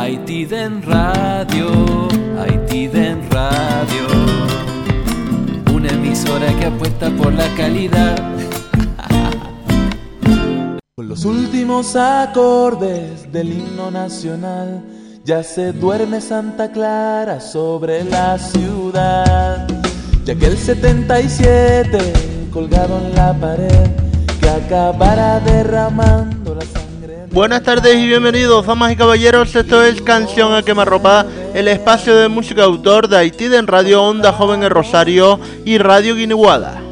Haitiden Radio, Haitiden Radio, una emisora que apuesta por la calidad. Con los últimos acordes del himno nacional, ya se duerme Santa Clara sobre la ciudad. Ya que el 77 colgado en la pared, que acabará derramando la sangre. Buenas tardes y bienvenidos, damas y caballeros. Esto es Canción a Quemarropa, el espacio de música autor de Haitiden Radio, Onda Joven en Rosario y Radio Guiniguada.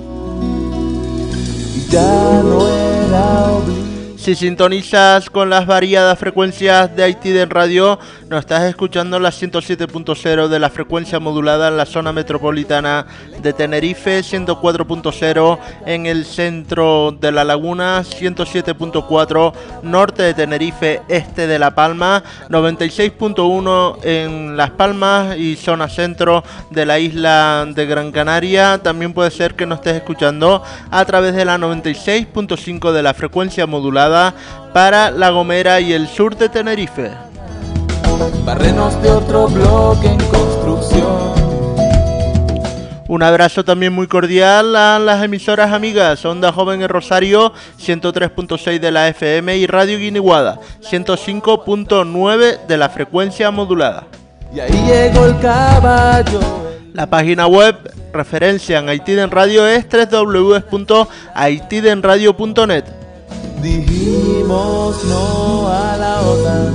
Y ya no era obligado. Si sintonizas con las variadas frecuencias de Haitiden Radio, nos estás escuchando la 107.0 de la frecuencia modulada en la zona metropolitana de Tenerife, 104.0 en el centro de la laguna, 107.4 norte de Tenerife, este de La Palma, 96.1 en Las Palmas y zona centro de la isla de Gran Canaria. También puede ser que nos estés escuchando a través de la 96.5 de la frecuencia modulada para La Gomera y el sur de Tenerife. Barrenos de otro bloque en construcción. Un abrazo también muy cordial a las emisoras amigas Onda Joven en Rosario, 103.6 de la FM y Radio Guiniguada, 105.9 de la frecuencia modulada. Y ahí llegó el caballo. La página web referencia en Haitiden Radio es www.haitidenradio.net. Dijimos no a la OTAN.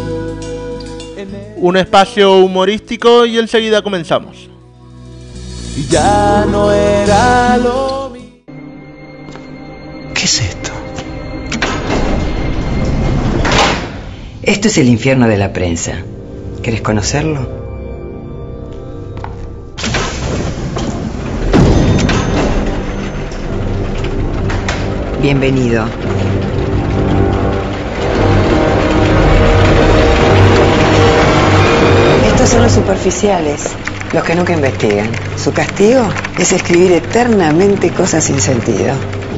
Un espacio humorístico y enseguida comenzamos. Y ya no era lo mismo. ¿Qué es esto? Esto es el infierno de la prensa. ¿Querés conocerlo? Bienvenido. Estos son los superficiales, los que nunca investigan. Su castigo es escribir eternamente cosas sin sentido.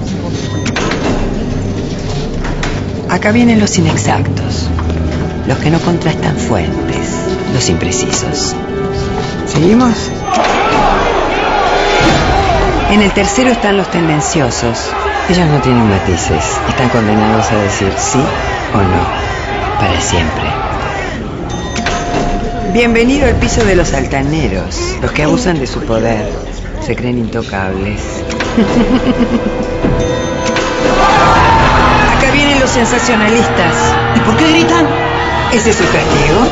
Acá vienen los inexactos, los que no contrastan fuentes, los imprecisos. ¿Seguimos? En el tercero están los tendenciosos. Ellos no tienen matices, están condenados a decir sí o no, para siempre. Bienvenido al piso de los altaneros, los que abusan de su poder, se creen intocables. Acá vienen los sensacionalistas. ¿Y por qué gritan? ¿Ese es su castigo?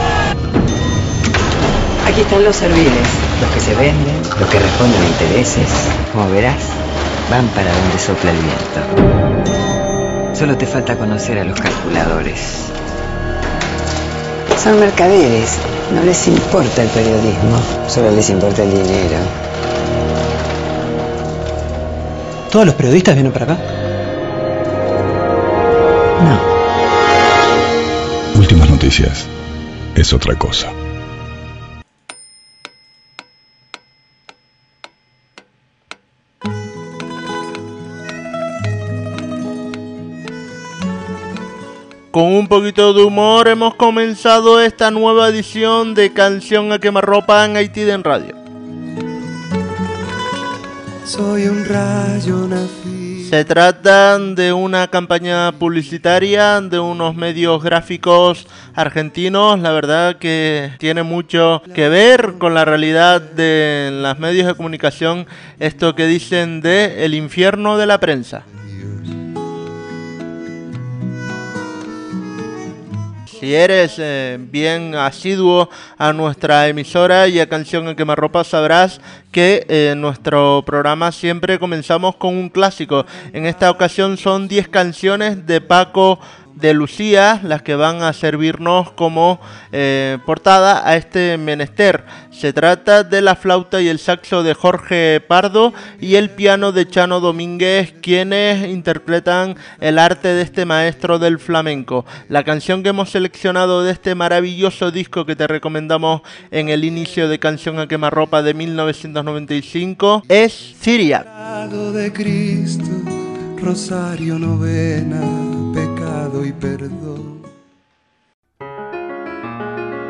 Aquí están los serviles, los que se venden, los que responden a intereses. Como verás, van para donde sopla el viento. Solo te falta conocer a los calculadores. Son mercaderes, no les importa el periodismo, solo les importa el dinero. ¿Todos los periodistas vienen para acá? No. Últimas noticias es otra cosa. Con un poquito de humor hemos comenzado esta nueva edición de Canción a Quemarropa en Haitiden Radio. Soy un rayo nacido. Se trata de una campaña publicitaria de unos medios gráficos argentinos, la verdad que tiene mucho que ver con la realidad de los medios de comunicación, esto que dicen de el infierno de la prensa. Si eres bien asiduo a nuestra emisora y a Canción en Quemarropa, sabrás que en nuestro programa siempre comenzamos con un clásico. En esta ocasión son 10 canciones de Paco de Lucía las que van a servirnos como portada a este menester. Se trata de la flauta y el saxo de Jorge Pardo y el piano de Chano Domínguez, quienes interpretan el arte de este maestro del flamenco. La canción que hemos seleccionado de este maravilloso disco que te recomendamos en el inicio de Canción a Quemarropa de 1995 es Siria. De Cristo, rosario, novena, pecado y perdón.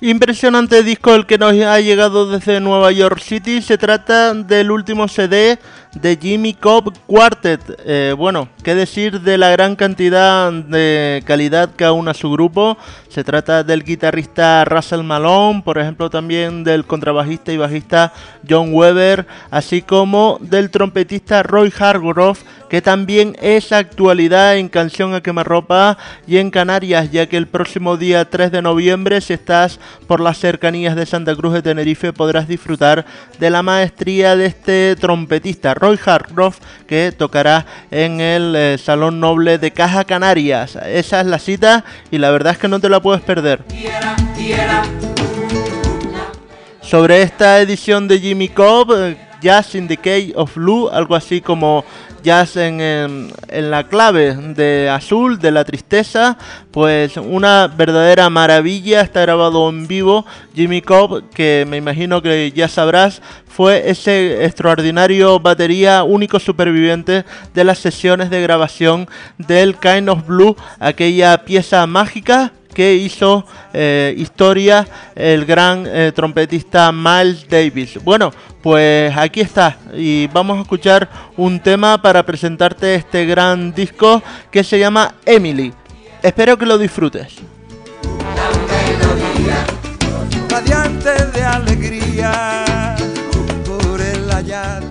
Impresionante disco el que nos ha llegado desde Nueva York City. Se trata del último CD de Jimmy Cobb Quartet. Bueno, qué decir de la gran cantidad de calidad que aúna su grupo. Se trata del guitarrista Russell Malone, por ejemplo también del contrabajista y bajista John Weber, así como del trompetista Roy Hargrove, que también es actualidad en Canción a Quemarropa y en Canarias, ya que el próximo día 3 de noviembre, si estás por las cercanías de Santa Cruz de Tenerife, podrás disfrutar de la maestría de este trompetista, Roy Hargrove, que tocará en el Salón Noble de Caja Canarias. Esa es la cita y la verdad es que no te la puedes perder. Sobre esta edición de Jimmy Cobb, Jazz in the Key of Blue, algo así como jazz en la clave de azul, de la tristeza, pues una verdadera maravilla. Está grabado en vivo. Jimmy Cobb, que me imagino que ya sabrás, fue ese extraordinario batería, único superviviente de las sesiones de grabación del Kind of Blue, aquella pieza mágica que hizo historia el gran trompetista Miles Davis. Bueno, pues aquí está, y vamos a escuchar un tema para presentarte este gran disco que se llama Emily. Espero que lo disfrutes. Radiante de alegría por el hallazgo.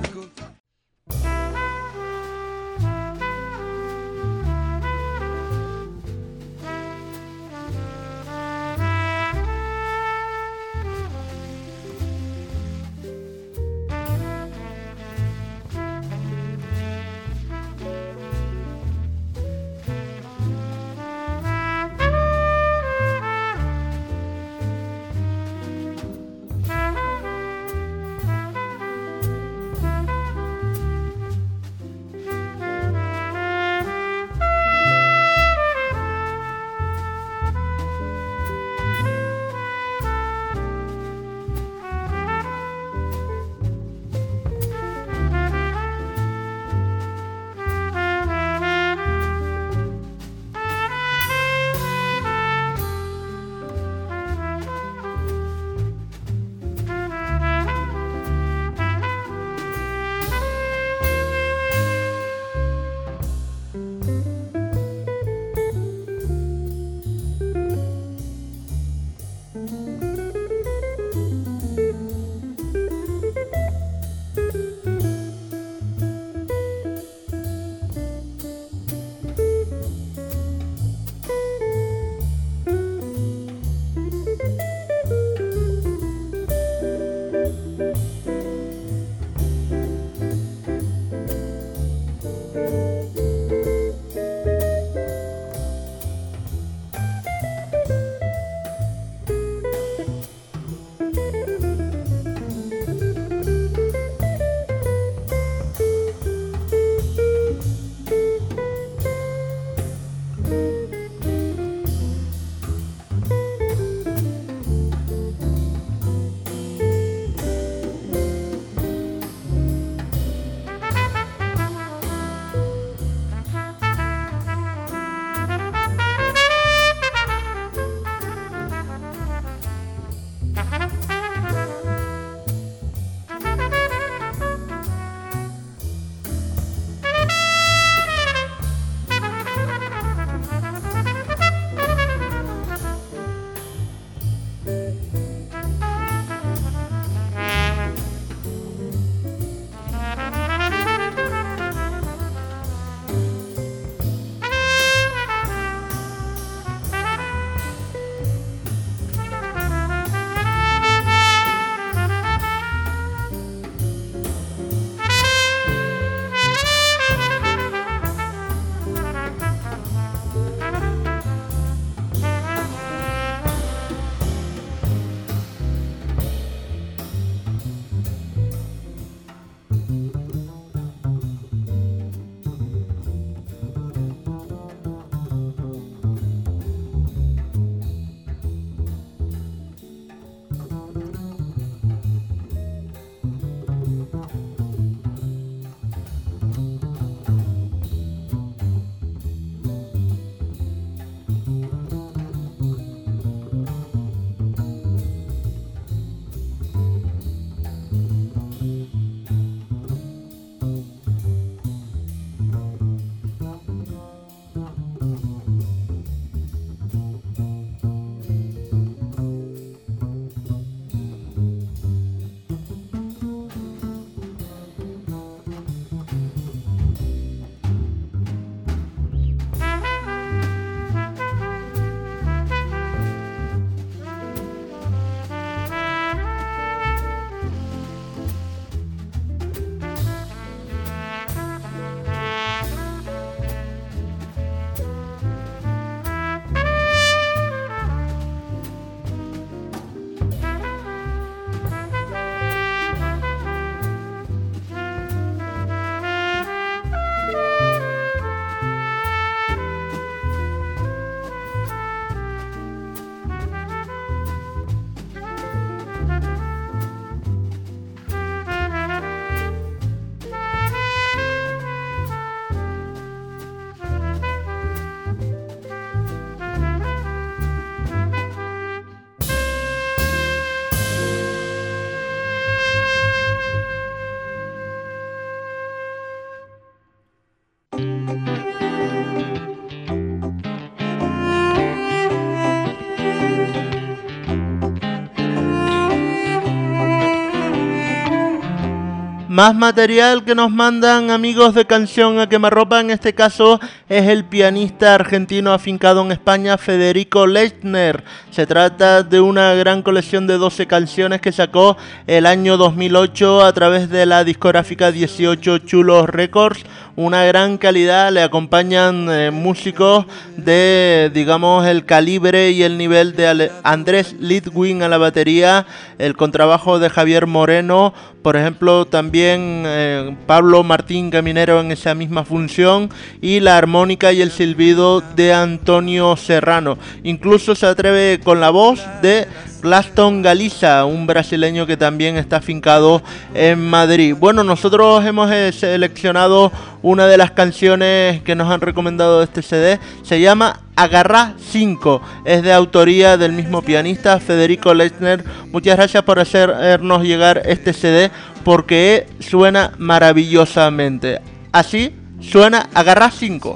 Más material que nos mandan amigos de Canción a Quemarropa, en este caso es el pianista argentino afincado en España, Federico Leitner. Se trata de una gran colección de 12 canciones que sacó el año 2008 a través de la discográfica 18 Chulos Records. Una gran calidad, le acompañan músicos de, digamos, el calibre y el nivel de Andrés Litwin a la batería, el contrabajo de Javier Moreno, por ejemplo, también Pablo Martín Caminero en esa misma función, y la armónica y el silbido de Antonio Serrano. Incluso se atreve con la voz de Glaston Galiza, un brasileño que también está afincado en Madrid. Bueno, nosotros hemos seleccionado una de las canciones que nos han recomendado de este CD. Se llama Agarrá 5, es de autoría del mismo pianista Federico Leitner. Muchas gracias por hacernos llegar este CD, porque suena maravillosamente. Así suena Agarrá 5.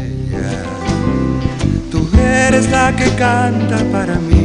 Tú eres la que canta para mí.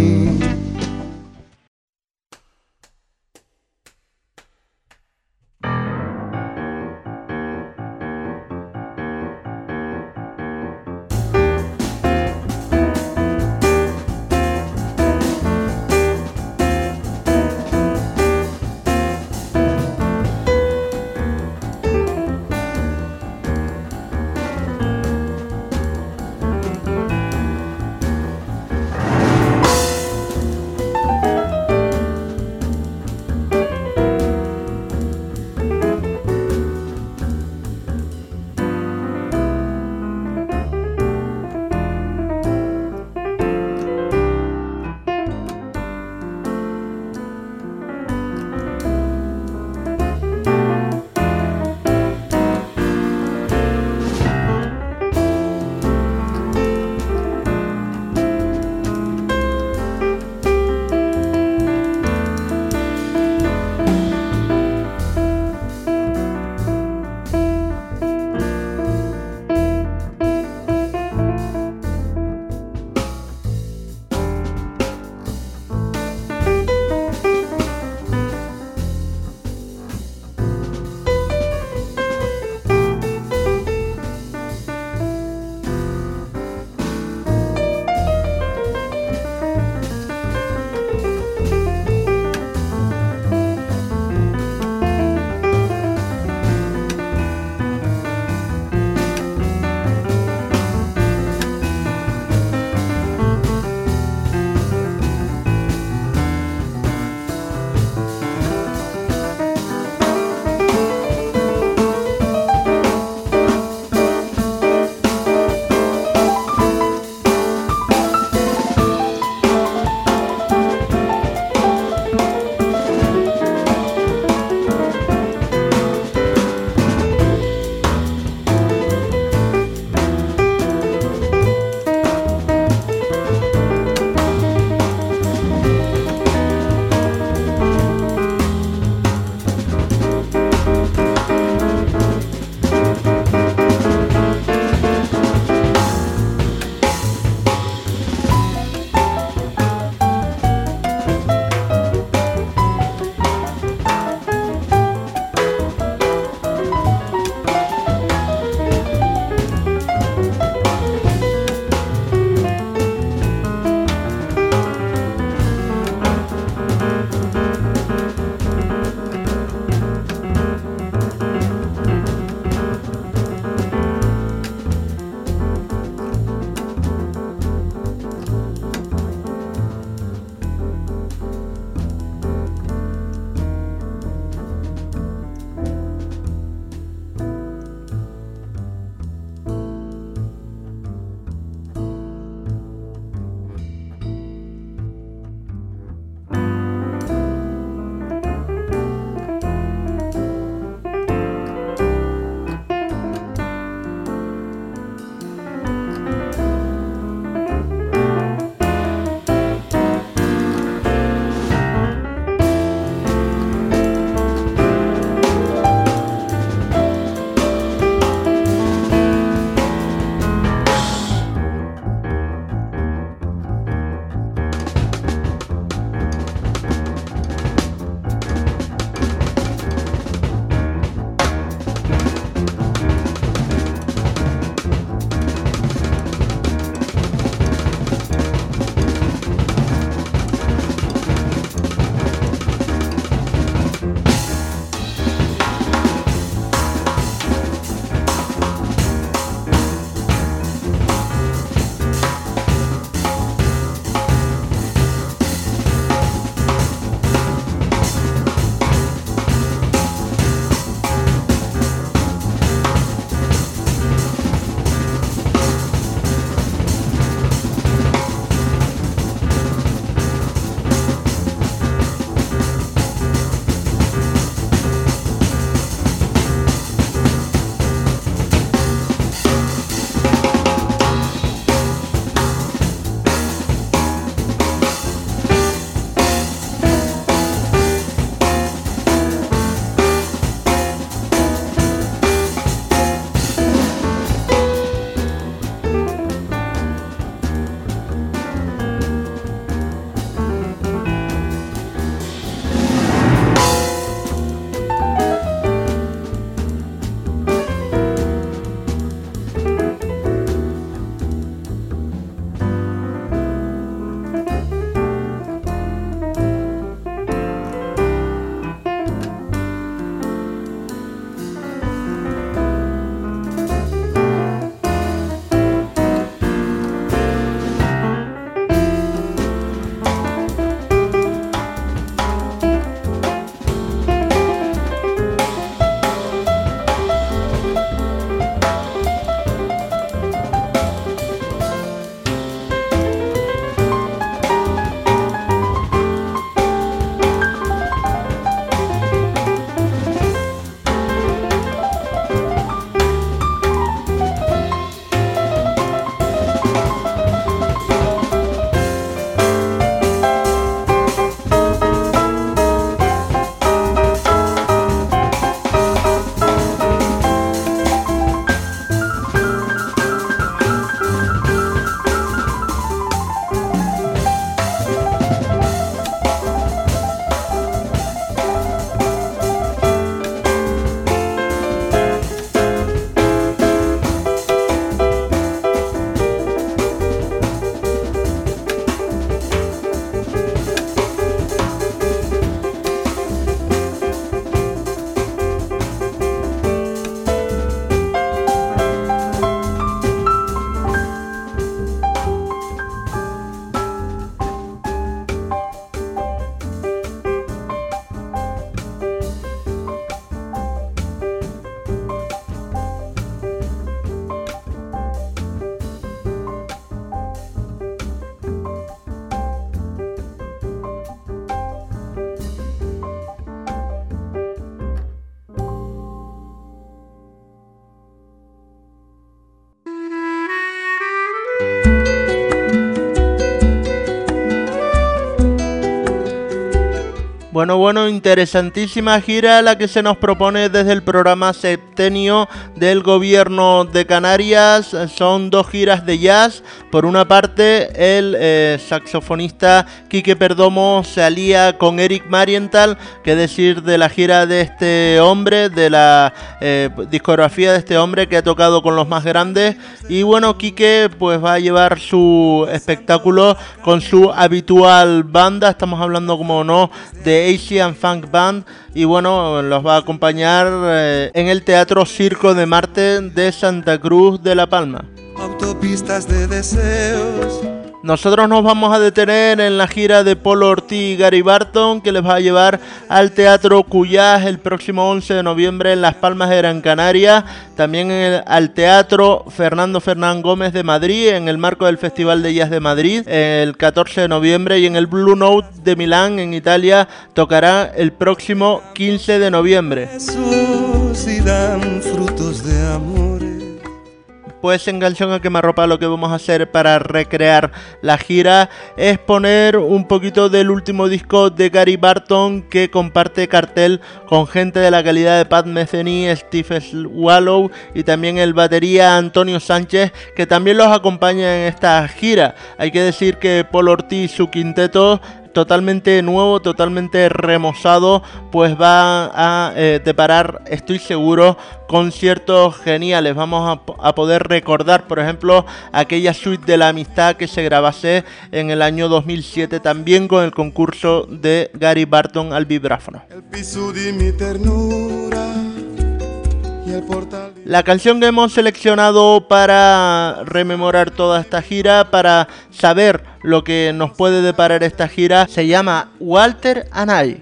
Bueno, interesantísima gira la que se nos propone desde el programa Septenio del Gobierno de Canarias. Son 2 giras de jazz. Por una parte, el saxofonista Quique Perdomo se alía con Eric Marienthal, que decir de la gira de este hombre, de la discografía de este hombre que ha tocado con los más grandes. Y bueno, Quique pues va a llevar su espectáculo con su habitual banda. Estamos hablando, como no, de Asian Funk Band, y bueno, los va a acompañar en el Teatro Circo de Marte de Santa Cruz de La Palma. Autopistas de deseos. Nosotros nos vamos a detener en la gira de Polo Ortiz y Gary Barton, que les va a llevar al Teatro Cuyás el próximo 11 de noviembre en Las Palmas de Gran Canaria. También al Teatro Fernando Fernán Gómez de Madrid, en el marco del Festival de Jazz de Madrid, el 14 de noviembre. Y en el Blue Note de Milán, en Italia, tocará el próximo 15 de noviembre. Besos y dan frutos de amores. Pues en Canción a Quemarropa lo que vamos a hacer para recrear la gira es poner un poquito del último disco de Gary Barton, que comparte cartel con gente de la calidad de Pat Metheny, Steve Swallow y también el batería Antonio Sánchez, que también los acompaña en esta gira. Hay que decir que Polo Ortiz y su quinteto, totalmente nuevo, totalmente remozado, pues va a deparar, estoy seguro, conciertos geniales. Vamos a poder recordar, por ejemplo, aquella suite de la amistad que se grabase en el año 2007, también con el concurso de Gary Barton al vibráfono. El piso de mi ternura y el portal. La canción que hemos seleccionado para rememorar toda esta gira, para saber lo que nos puede deparar esta gira, se llama Walter and I.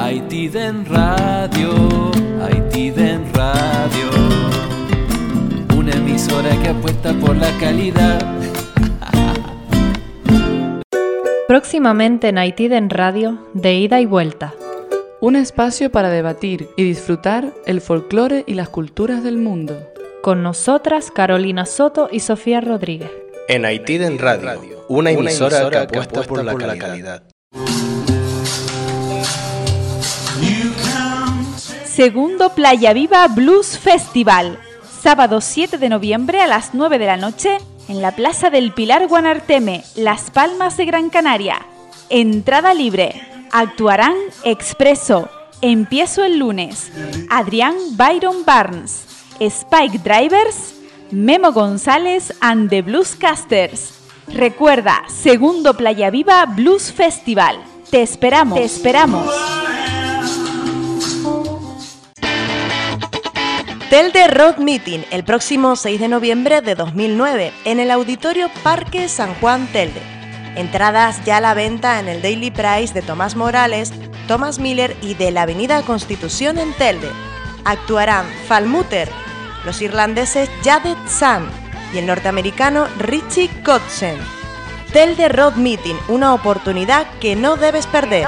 Haitiden Radio, Haitiden Radio, una emisora que apuesta por la calidad. Próximamente en Haitiden Radio, de ida y vuelta. Un espacio para debatir y disfrutar el folclore y las culturas del mundo. Con nosotras, Carolina Soto y Sofía Rodríguez. En Haitiden Radio, una emisora que apuesta por la calidad. Segundo Playa Viva Blues Festival, sábado 7 de noviembre a las 9 de la noche en la Plaza del Pilar Guanarteme, Las Palmas de Gran Canaria. Entrada libre. Actuarán Expreso, Empiezo el lunes, Adrián Byron Barnes, Spike Drivers, Memo González and the Bluescasters. Recuerda, segundo Playa Viva Blues Festival. Te esperamos. Te esperamos. Telde Road Meeting, el próximo 6 de noviembre de 2009, en el Auditorio Parque San Juan Telde. Entradas ya a la venta en el Daily Price de Tomás Morales, Thomas Miller y de la Avenida Constitución en Telde. Actuarán Falmuter, los irlandeses Jaded Sam y el norteamericano Richie Kotzen. Telde Road Meeting, una oportunidad que no debes perder.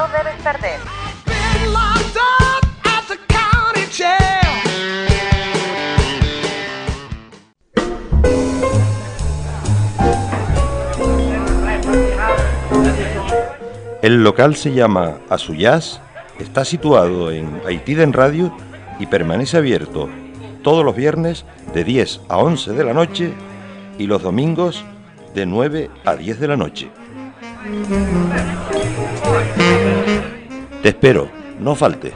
El local se llama Azuyaz, está situado en Haitiden Radio y permanece abierto todos los viernes de 10 a 11 de la noche y los domingos de 9 a 10 de la noche. Te espero, no faltes.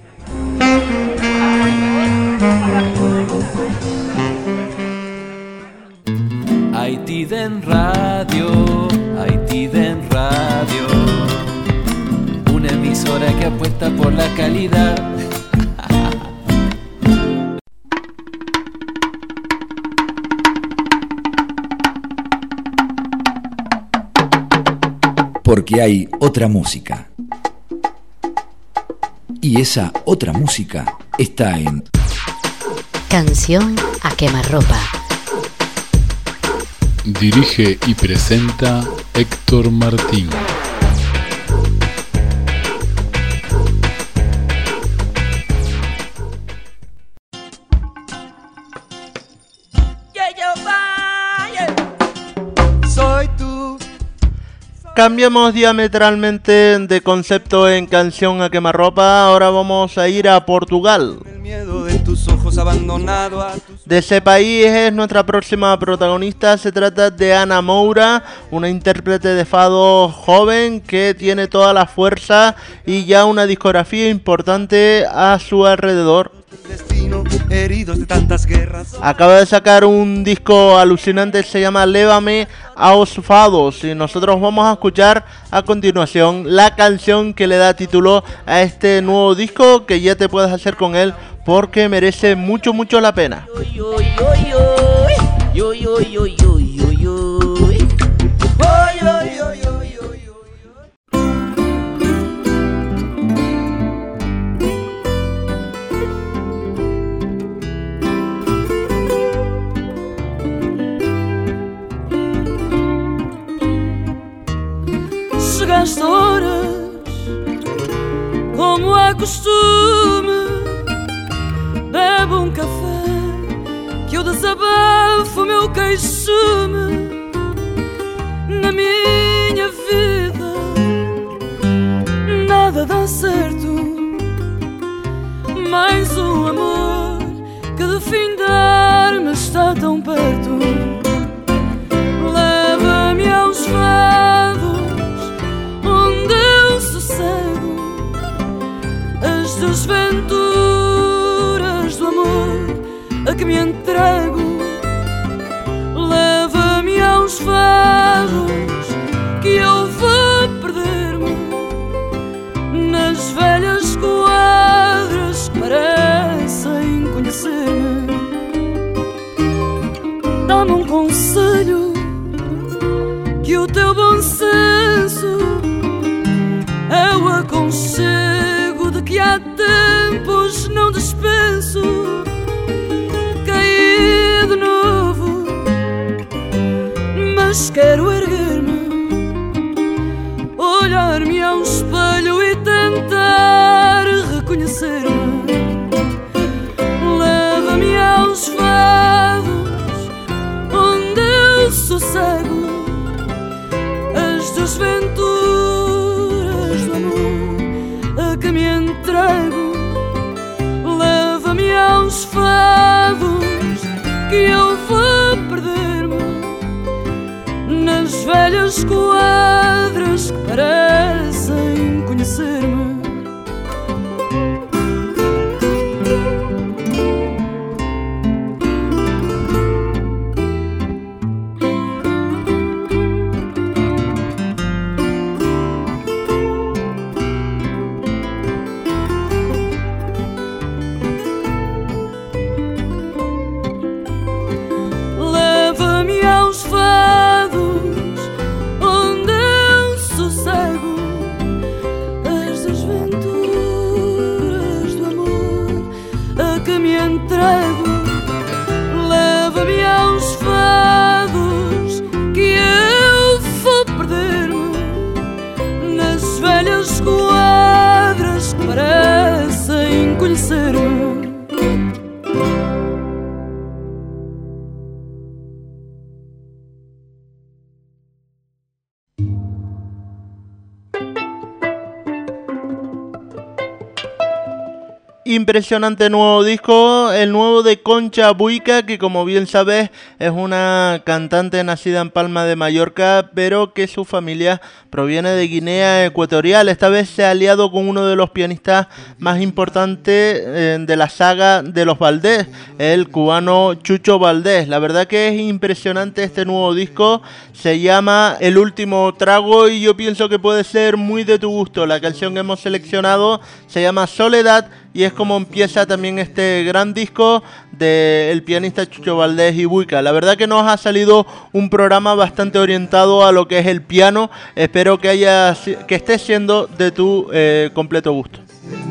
Haitiden Radio, Haitiden Radio, una emisora que apuesta por la calidad. Porque hay otra música. Y esa otra música está en Canción a Quemarropa. Dirige y presenta Héctor Martín. Soy tú. Cambiamos diametralmente de concepto en Canción a Quemarropa. Ahora vamos a ir a Portugal. El miedo de tus ojos abandonado a tus... De ese país es nuestra próxima protagonista. Se trata de Ana Moura, una intérprete de fado joven que tiene toda la fuerza y ya una discografía importante a su alrededor. Destino, heridos de tantas guerras. Acaba de sacar un disco alucinante, se llama Lévame aos fados, y nosotros vamos a escuchar a continuación la canción que le da título a este nuevo disco, que ya te puedes hacer con él porque merece mucho la pena. Chegaste horas, como é costume, bebe um café, que eu desabafo meu queixume. Na minha vida nada dá certo, mais um amor que de findar-me está tão perto. Leva-me aos fados onde eu sossego as desventuras do amor a que me entrego. Leva-me aos fados que eu vou perder-me nas velhas quadras que parecem conhecer-me. Dá-me um conselho, que o teu bom senso é o aconchego de que há tempos não dispenso cair de novo, mas quero erguer-me, olhar-me ao espelho e tentar reconhecer-me. Leva-me aos fados onde eu sossego as desventuras do amor a que me entrego. Leva-me aos fados que eu vou perder-me nas velhas quadras que parecem conhecer-me. Leva-me aos fados onde eu sossego as desventuras do amor a que me entrego. Leva-me aos fados que eu vou perder-me nas velhas quadras que parecem conhecer-me. Impresionante nuevo disco, el nuevo de Concha Buica, que como bien sabes es una cantante nacida en Palma de Mallorca, pero que su familia proviene de Guinea Ecuatorial. Esta vez se ha aliado con uno de los pianistas más importantes de la saga de los Valdés, el cubano Chucho Valdés. La verdad que es impresionante este nuevo disco, se llama El Último Trago y yo pienso que puede ser muy de tu gusto. La canción que hemos seleccionado se llama Soledad y es como empieza también este gran disco del pianista Chucho Valdés y Buica. La verdad que nos ha salido un programa bastante orientado a lo que es el piano. Espero que esté siendo de tu completo gusto.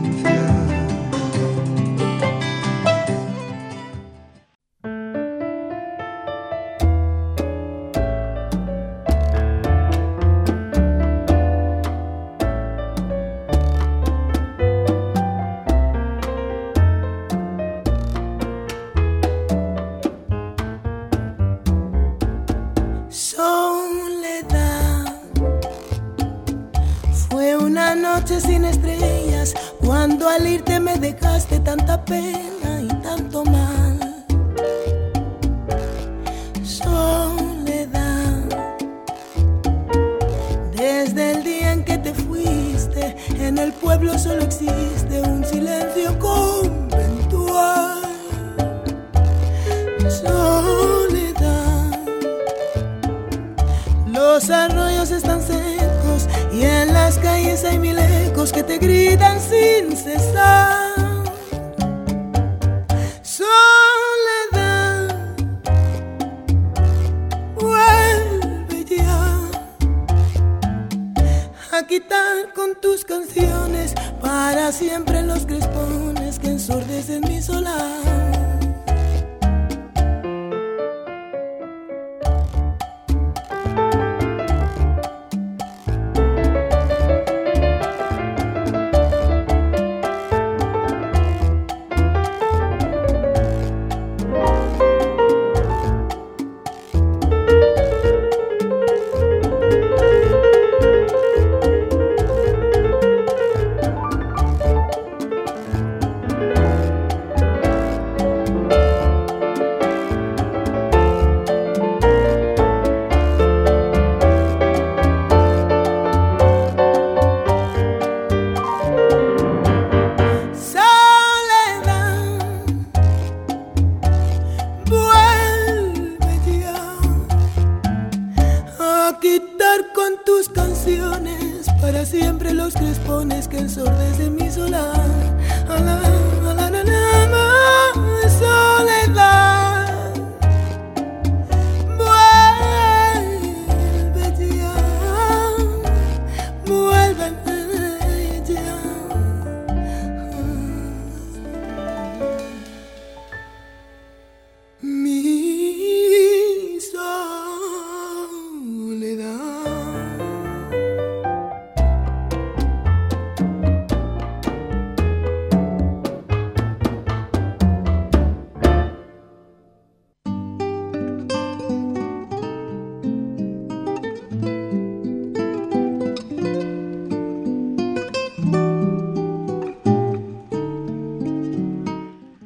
Sin estrellas, cuando al irte me dejaste tanta pena y tanto mal. Soledad, desde el día en que te fuiste, en el pueblo solo existe un silencio conventual. Soledad, los arroyos están secos y en las calles hay mil ecos que te gritan sin cesar. Soledad, vuelve ya a quitar con tus canciones para siempre los crespones que ensordecen mi solar.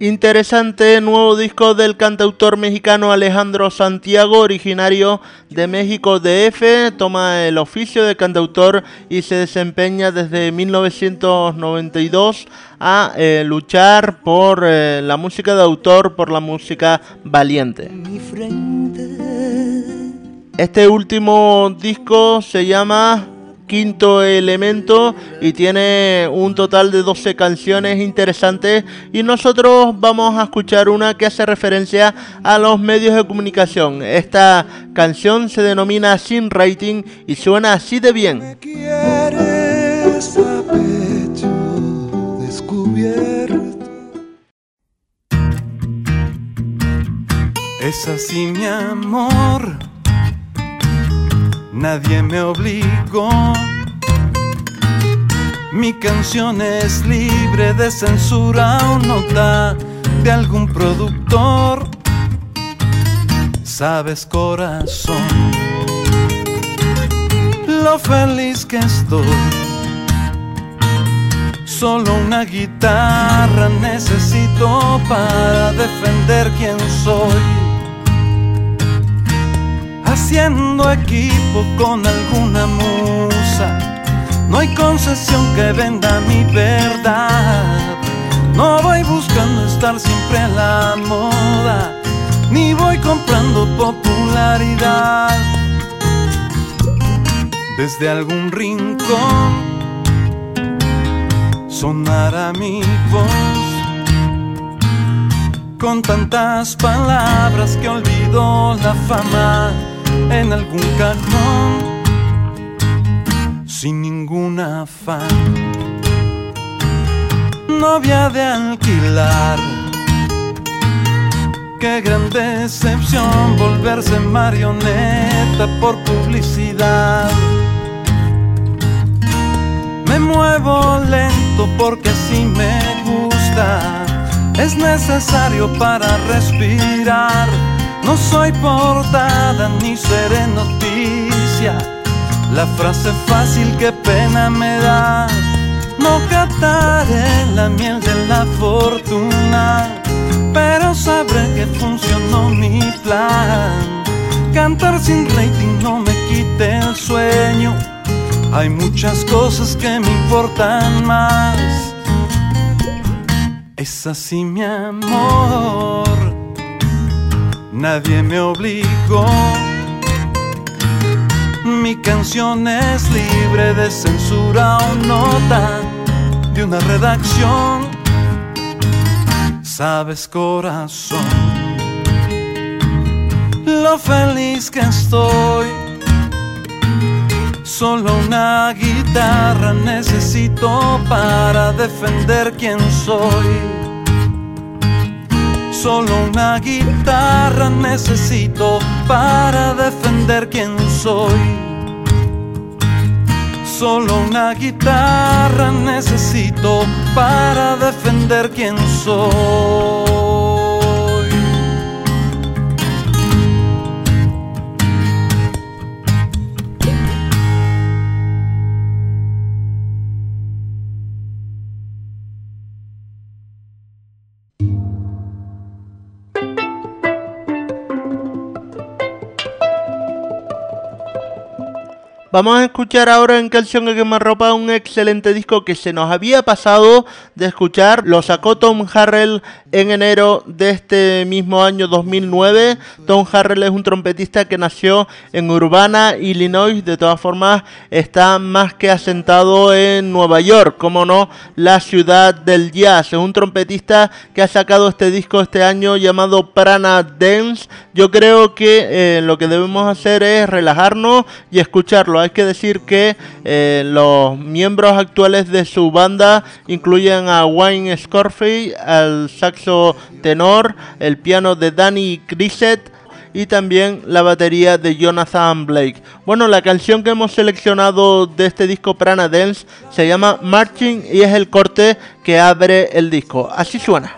Interesante nuevo disco del cantautor mexicano Alejandro Santiago, originario de México DF. Toma el oficio de cantautor y se desempeña desde 1992 a luchar por la música de autor, por la música valiente. Este último disco se llama Quinto Elemento y tiene un total de 12 canciones interesantes, y nosotros vamos a escuchar una que hace referencia a los medios de comunicación. Esta canción se denomina Sin Rating y suena así de bien. Me quieres a pecho descubierto. Es así, mi amor. Nadie me obligó. Mi canción es libre de censura o nota de algún productor. Sabes, corazón, lo feliz que estoy. Solo una guitarra necesito para defender quién soy. Haciendo equipo con alguna musa, no hay concesión que venda mi verdad. No voy buscando estar siempre a la moda, ni voy comprando popularidad. Desde algún rincón sonará mi voz, con tantas palabras que olvidó la fama en algún cajón, sin ningún afán. Novia de alquilar, qué gran decepción volverse marioneta por publicidad. Me muevo lento porque así me gusta, es necesario para respirar. No soy portada ni seré noticia, la frase fácil que pena me da. No captaré la miel de la fortuna, pero sabré que funcionó mi plan. Cantar sin rating no me quite el sueño, hay muchas cosas que me importan más. Es así, mi amor, nadie me obligó. Mi canción es libre de censura o nota de una redacción. Sabes, corazón, lo feliz que estoy. Solo una guitarra necesito para defender quién soy. Solo una guitarra necesito para defender quién soy. Solo una guitarra necesito para defender quién soy. Vamos a escuchar ahora en Canción a Quemarropa un excelente disco que se nos había pasado de escuchar. Lo sacó Tom Harrell en enero de este mismo año 2009. Tom Harrell es un trompetista que nació en Urbana, Illinois. De todas formas está más que asentado en Nueva York, como no, la ciudad del jazz. Es un trompetista que ha sacado este disco este año llamado Prana Dance. Yo creo que lo que debemos hacer es relajarnos y escucharlo. Hay que decir que los miembros actuales de su banda incluyen a Wayne Scorfield, al saxo tenor, el piano de Danny Grissett y también la batería de Jonathan Blake. Bueno, la canción que hemos seleccionado de este disco Prana Dance se llama Marching y es el corte que abre el disco. Así suena.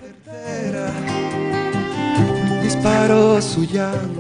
Disparó su llanto.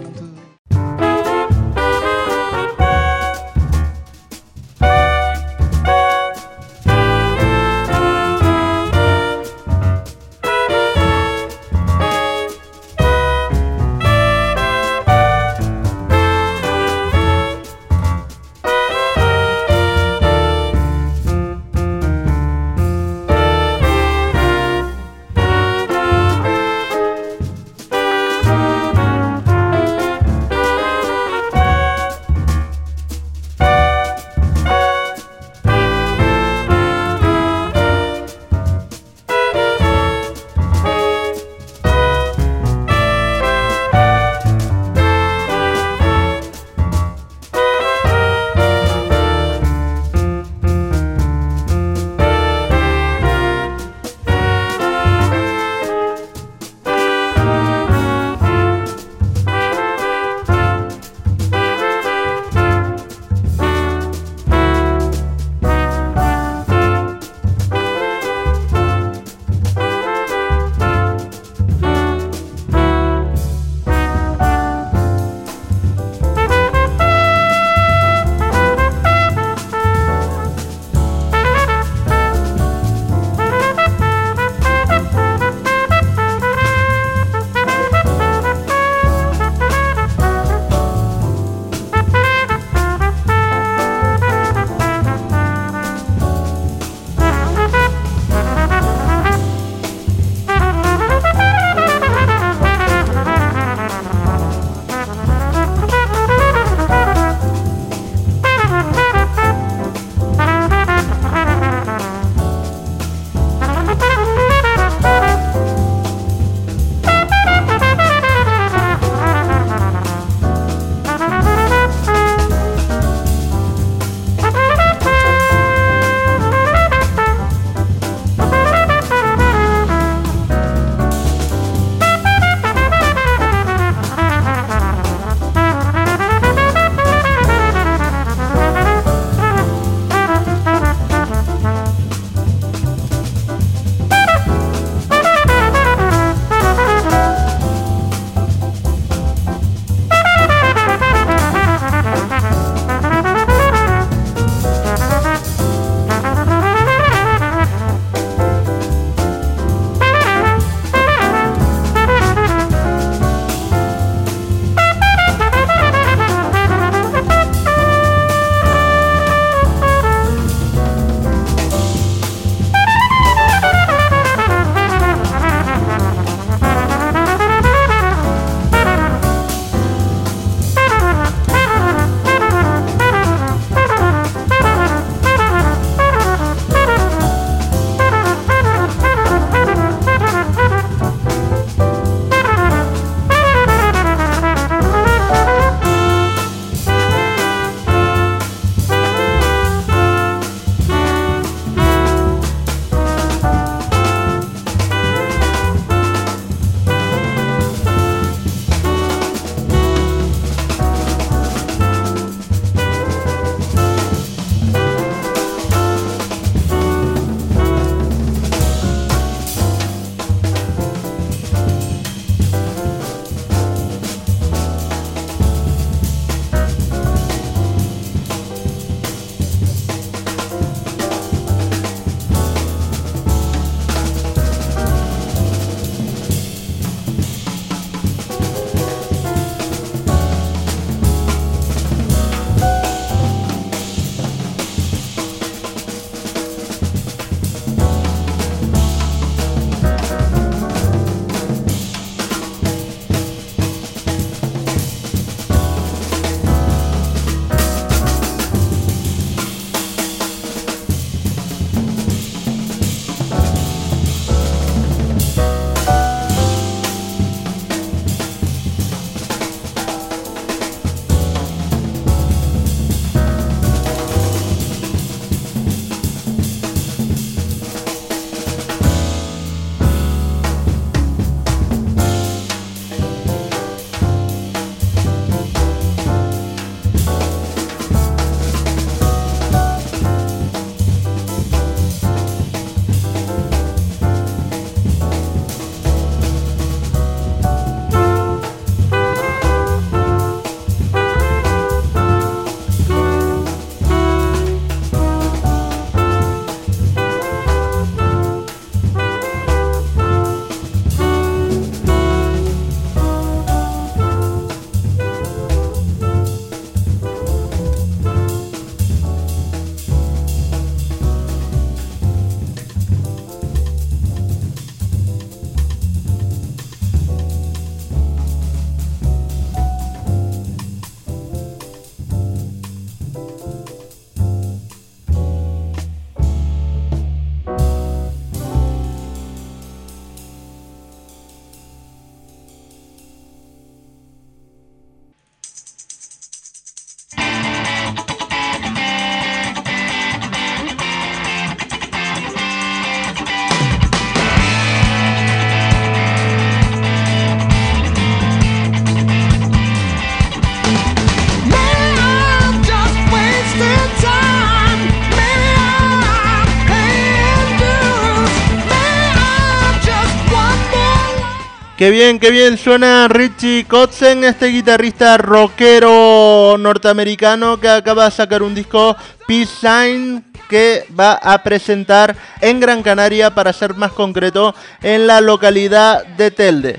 Qué bien suena Richie Kotzen, este guitarrista rockero norteamericano que acaba de sacar un disco, Peace Sign, que va a presentar en Gran Canaria, para ser más concreto, en la localidad de Telde.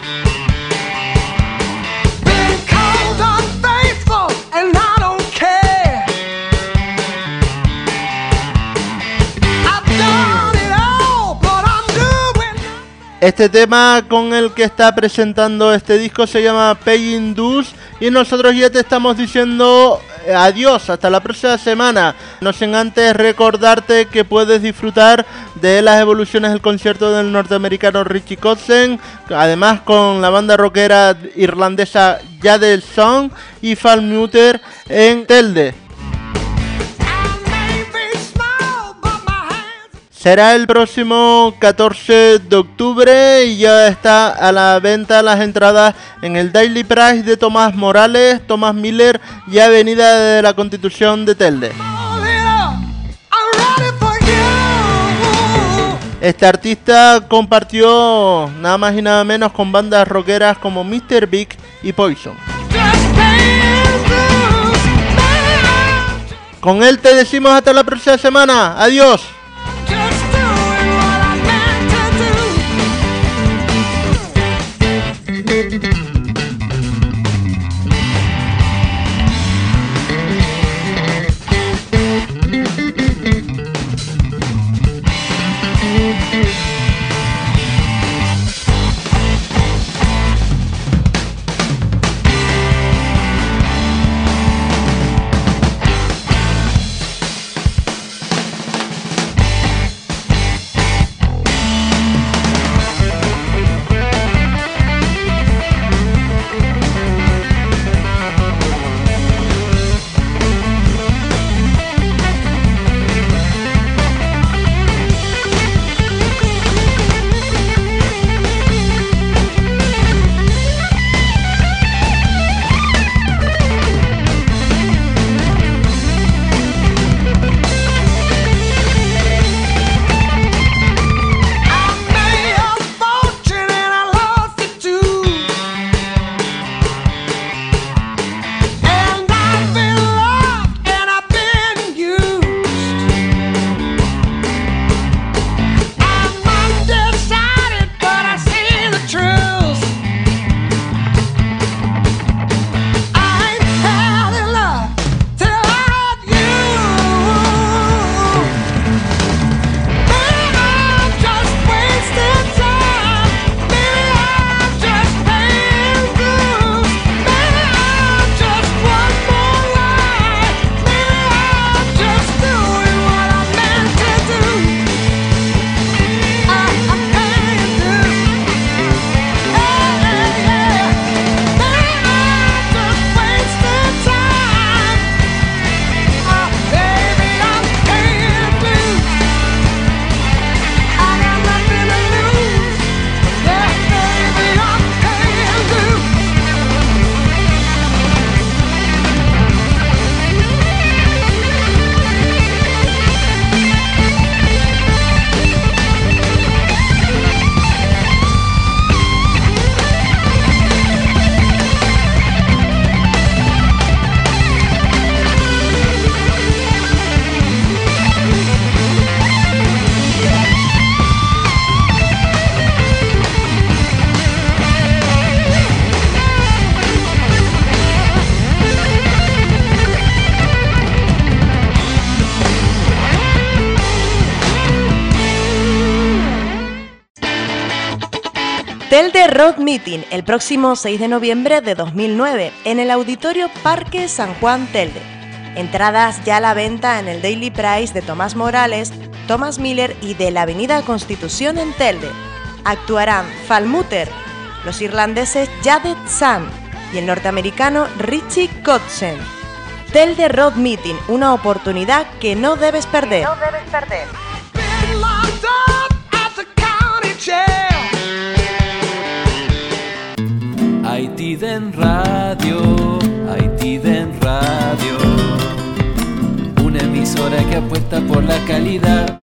Este tema con el que está presentando este disco se llama Paying Dues, y nosotros ya te estamos diciendo adiós, hasta la próxima semana. No sin antes recordarte que puedes disfrutar de las evoluciones del concierto del norteamericano Richie Kotzen, además con la banda rockera irlandesa Jade Song y Falmuter en Telde. Será el próximo 14 de octubre y ya está a la venta las entradas en el Daily Price de Tomás Morales, Tomás Miller y Avenida de la Constitución de Telde. Este artista compartió nada más y nada menos con bandas rockeras como Mr. Big y Poison. Con él te decimos hasta la próxima semana. Adiós. Telde Rock Meeting, el próximo 6 de noviembre de 2009, en el Auditorio Parque San Juan Telde. Entradas ya a la venta en el Daily Price de Tomás Morales, Tomás Miller y de la Avenida Constitución en Telde. Actuarán Falmuter, los irlandeses Jade Song y el norteamericano Richie Kotzen. Telde Rock Meeting, una oportunidad que no debes perder. Haitiden Radio, Haitiden Radio, una emisora que apuesta por la calidad.